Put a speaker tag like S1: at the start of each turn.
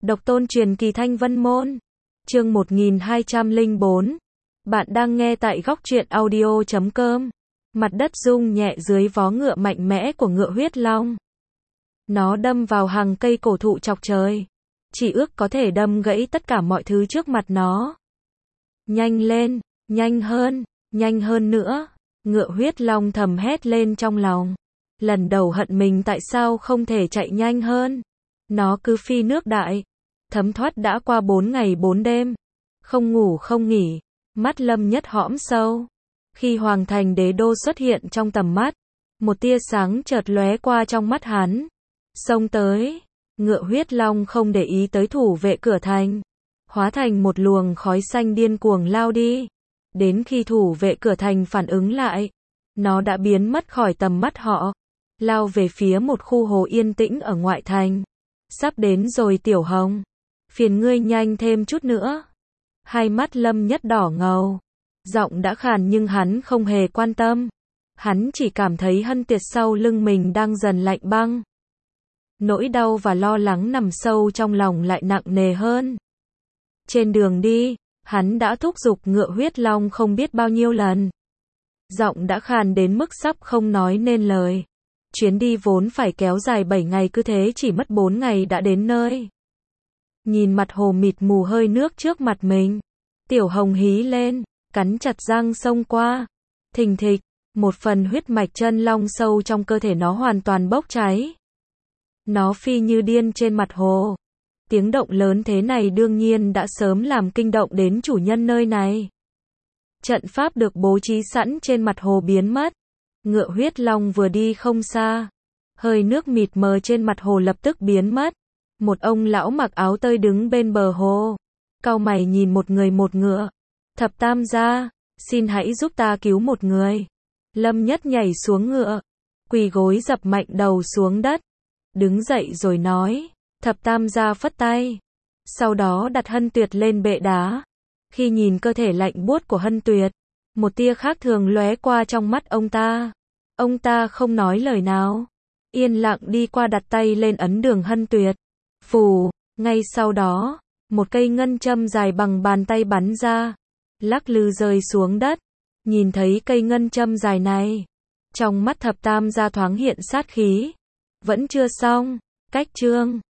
S1: Độc tôn truyền kỳ Thanh Vân Môn. Chương 1204. Bạn đang nghe tại góc truyện audio.com. Mặt đất rung nhẹ dưới vó ngựa mạnh mẽ của ngựa huyết long. Nó đâm vào hàng cây cổ thụ chọc trời. Chỉ ước có thể đâm gãy tất cả mọi thứ trước mặt nó. Nhanh lên, nhanh hơn nữa. Ngựa huyết long thầm hét lên trong lòng. Lần đầu hận mình tại sao không thể chạy nhanh hơn. Nó cứ phi nước đại. Thấm thoát đã qua 4 ngày 4 đêm. Không ngủ không nghỉ. Mắt Lâm Nhất hõm sâu. Khi Hoàng Thành Đế Đô xuất hiện trong tầm mắt, một tia sáng chợt lóe qua trong mắt hắn. Xông tới. Ngựa huyết long không để ý tới thủ vệ cửa thành. Hóa thành một luồng khói xanh điên cuồng lao đi. Đến khi thủ vệ cửa thành phản ứng lại, nó đã biến mất khỏi tầm mắt họ. Lao về phía một khu hồ yên tĩnh ở ngoại thành. Sắp đến rồi Tiểu Hồng. Phiền ngươi nhanh thêm chút nữa. Hai mắt Lâm Nhất đỏ ngầu. Giọng đã khàn nhưng hắn không hề quan tâm. Hắn chỉ cảm thấy hân tuyệt sau lưng mình đang dần lạnh băng. Nỗi đau và lo lắng nằm sâu trong lòng lại nặng nề hơn. Trên đường đi, hắn đã thúc giục ngựa huyết long không biết bao nhiêu lần. Giọng đã khàn đến mức sắp không nói nên lời. Chuyến đi vốn phải kéo dài 7 ngày cứ thế chỉ mất 4 ngày đã đến nơi. Nhìn mặt hồ mịt mù hơi nước trước mặt mình. Tiểu Hồng hí lên, cắn chặt răng xông qua. Thình thịch, một phần huyết mạch chân long sâu trong cơ thể nó hoàn toàn bốc cháy. Nó phi như điên trên mặt hồ. Tiếng động lớn thế này đương nhiên đã sớm làm kinh động đến chủ nhân nơi này. Trận pháp được bố trí sẵn trên mặt hồ biến mất. Ngựa huyết long vừa đi không xa. Hơi nước mịt mờ trên mặt hồ lập tức biến mất. Một ông lão mặc áo tơi đứng bên bờ hồ. Cau mày nhìn một người một ngựa. Thập tam gia, xin hãy giúp ta cứu một người. Lâm Nhất nhảy xuống ngựa. Quỳ gối dập mạnh đầu xuống đất. Đứng dậy rồi nói. Thập tam gia phất tay. Sau đó đặt Hân Tuyệt lên bệ đá. Khi nhìn cơ thể lạnh buốt của Hân Tuyệt, một tia khác thường lóe qua trong mắt ông ta. Ông ta không nói lời nào. Yên lặng đi qua đặt tay lên ấn đường Hân Tuyệt. Phù, ngay sau đó, một cây ngân châm dài bằng bàn tay bắn ra. Lắc lư rơi xuống đất. Nhìn thấy cây ngân châm dài này. Trong mắt thập tam gia thoáng hiện sát khí. Vẫn chưa xong. Cách chương